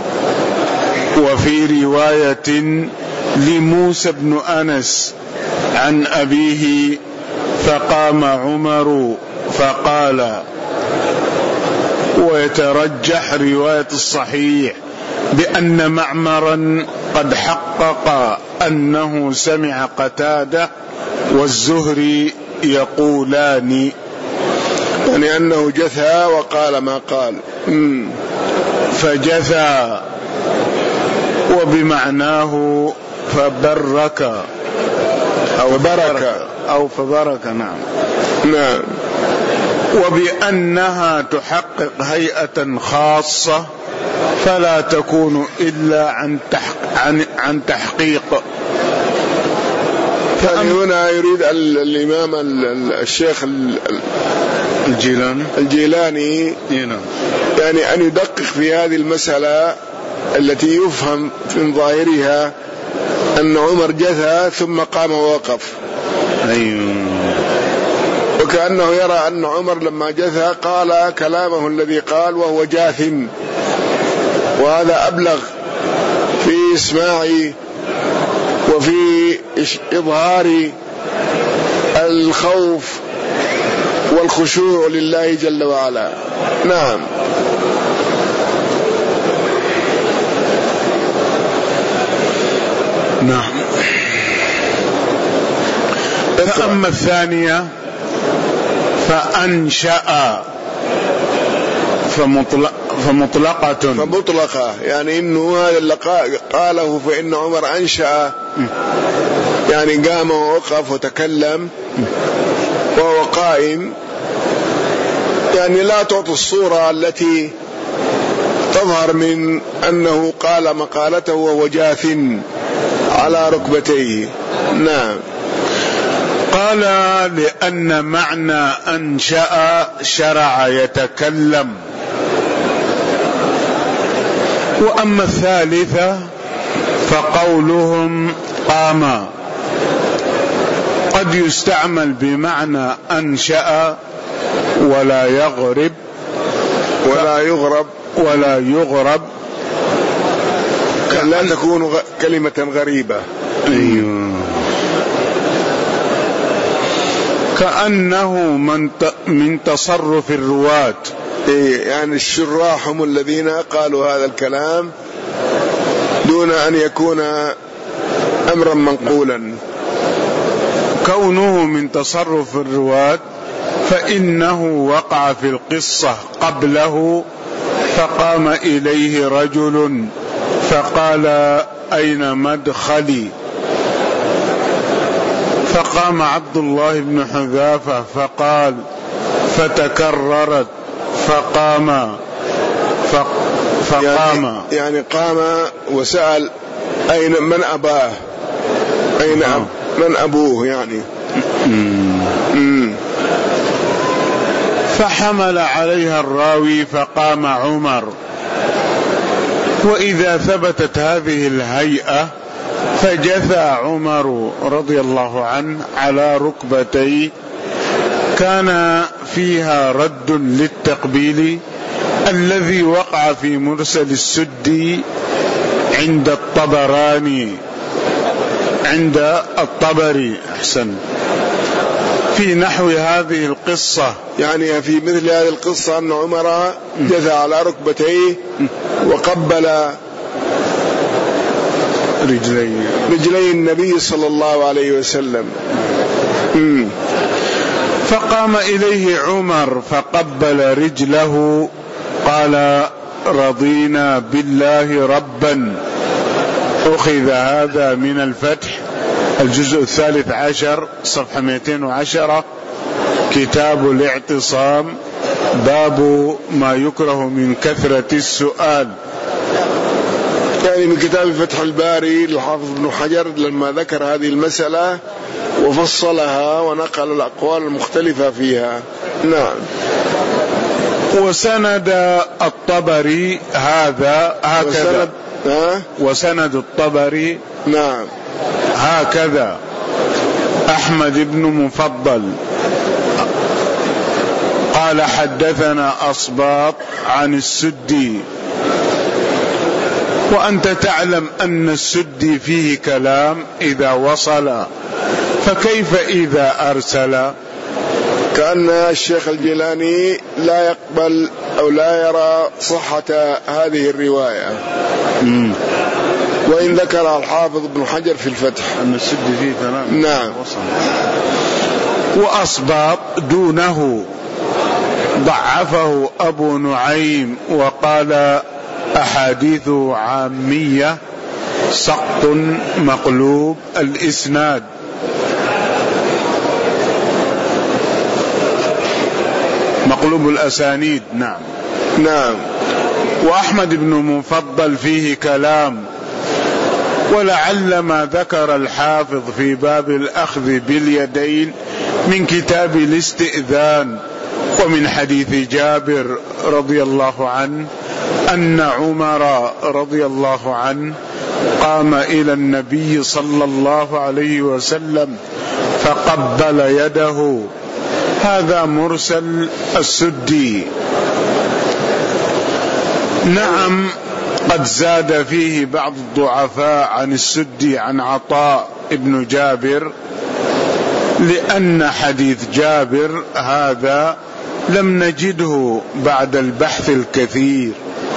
S2: وفي رواية لموسى بن أنس عن أبيه: فقام عمر فقال. ويترجح رواية الصحيح بأن معمرا قد حقق أنه سمع قتادة والزهري يقولان،
S1: يعني أنه جثى وقال ما قال.
S2: مم. فجثى وبمعناه فبرك أو
S1: فبرك
S2: أو فبرك. نعم.
S1: نعم.
S2: وبأنها تحقق هيئة خاصة فلا تكون إلا عن تحقيق, عن, عن تحقيق.
S1: يعني هنا يريد الإمام الشيخ
S2: الجيلاني
S1: الجيلاني يعني أن يدقق في هذه المسألة التي يفهم من ظاهرها أن عمر جثى ثم قام ووقف.
S2: أيوه.
S1: وكأنه يرى أن عمر لما جثى قال كلامه الذي قال وهو جاثم، وهذا أبلغ في إسماع وفي إظهار الخوف والخشوع لله جل وعلا. نعم.
S2: نعم. فأما الثانية فأنشأ فمطلق فمطلقة
S1: فمطلقة، يعني إنه هذا اللي قاله فإن عمر أنشأ، يعني قام ووقف وتكلم وهو قائم، يعني لا تعطي الصورة التي تظهر من أنه قال مقالته وهو جاث على ركبتيه. نعم.
S2: قال: لأن معنى أنشأ شرع يتكلم. وأما الثالثة فقولهم قام قد يستعمل بمعنى أنشأ ولا يغرب
S1: ولا يغرب
S2: ولا يغرب
S1: لا تكون كلمة غريبة.
S2: أيوه. كأنه من من تصرف الرواة،
S1: يعني الشراح هم الذين قالوا هذا الكلام دون أن يكون أمرا منقولا.
S2: كونه من تصرف الرواة فإنه وقع في القصة قبله، فقام إليه رجل فقال: أين مدخلي؟ فقام عبد الله بن حذافة فقال فتكررت فقام فقام
S1: يعني, يعني قام وسأل أين من أباه أين أب من أبوه يعني. مم.
S2: فحمل عليها الراوي فقام عمر. وإذا ثبتت هذه الهيئة فجثى عمر رضي الله عنه على ركبتيه، كان فيها رد للتقبيل الذي وقع في مرسل السدي عند الطبراني عند الطبري أحسن في نحو هذه القصة.
S1: يعني في مثل هذه القصة أن عمر جثى على ركبتيه وقبل
S2: رجلي
S1: رجلي النبي صلى الله عليه وسلم. مم.
S2: فقام إليه عمر فقبل رجله قال رضينا بالله ربا. أخذ هذا من الفتح الجزء الثالث عشر صفحة مئتين وعشرة، كتاب الاعتصام، باب ما يكره من كثرة السؤال.
S1: يعني من كتاب فتح الباري للحافظ ابن حجر لما ذكر هذه المسألة وفصلها ونقل الأقوال المختلفة فيها. نعم.
S2: وسند الطبري هذا هكذا
S1: وسند,
S2: وسند الطبري
S1: نعم
S2: هكذا: أحمد بن مفضل قال حدثنا أصباط عن السدي. وأنت تعلم أن السدي فيه كلام إذا وصل، فكيف إذا أرسل؟
S1: كأن الشيخ الجيلاني لا يقبل أو لا يرى صحة هذه الرواية.
S2: مم.
S1: وإن ذكر الحافظ ابن حجر في الفتح
S2: أن السدي فيه كلام.
S1: نعم.
S2: وأصباط دونه ضعفه أبو نعيم وقال أحاديثه عامية، سقط مقلوب الإسناد. مقلوب الأسانيد. نعم
S1: نعم.
S2: وأحمد بن مفضل فيه كلام، ولعل ما ذكر الحافظ في باب الأخذ باليدين من كتاب الاستئذان ومن حديث جابر رضي الله عنه أن عمر رضي الله عنه قام إلى النبي صلى الله عليه وسلم فقبل يده. هذا مرسل السدي. نعم، قد زاد فيه بعض الضعفاء عن السدي عن عطاء ابن جابر، لأن حديث جابر هذا لم نجده بعد البحث الكثير.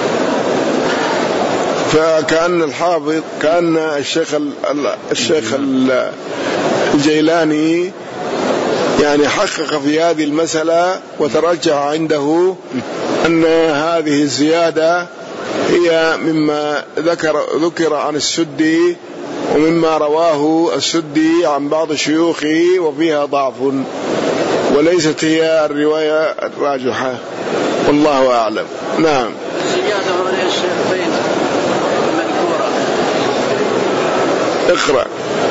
S1: فكأن الحافظ كأن الشيخ الشيخ الجيلاني يعني حقق في هذه المسألة وترجح عنده أن هذه الزيادة هي مما ذكر ذكر عن السدي ومما رواه السدي عن بعض شيوخه وفيها ضعف، وليست هي الرواية الراجحة، والله أعلم. نعم.
S3: زيادة من الشيخين المذكورة.
S1: اقرأ.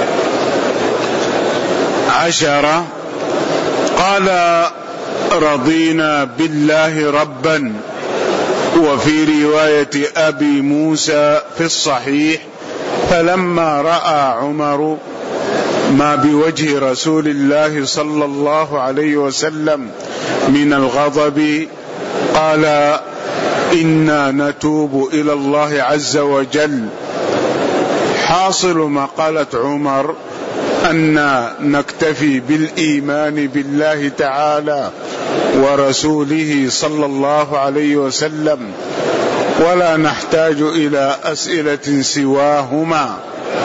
S2: عشرة. قال رضينا بالله ربا. وفي رواية أبي موسى في الصحيح: فلما رأى عمر ما بوجه رسول الله صلى الله عليه وسلم من الغضب قال: إنا نتوب إلى الله عز وجل. حاصل ما قالت عمر أن نكتفي بالإيمان بالله تعالى ورسوله صلى الله عليه وسلم ولا نحتاج إلى أسئلة سواهما.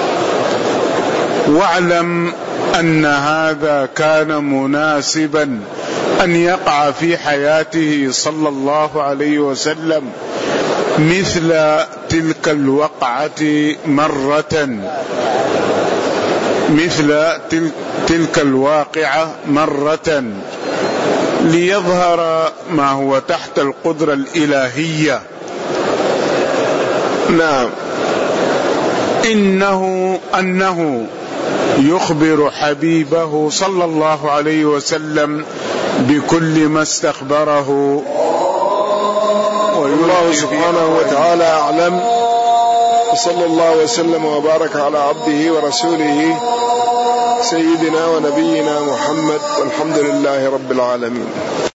S2: واعلم أن هذا كان مناسبا أن يقع في حياته صلى الله عليه وسلم مثل تلك الوقعة مرة، مثل تلك الواقعة مرة ليظهر ما هو تحت القدرة الإلهية.
S1: نعم.
S2: إنه أنه يخبر حبيبه صلى الله عليه وسلم بكل ما استخبره،
S1: والله سبحانه وتعالى أعلم، وصلى الله وسلم وبارك على عبده ورسوله سيدنا ونبينا محمد، والحمد لله رب العالمين.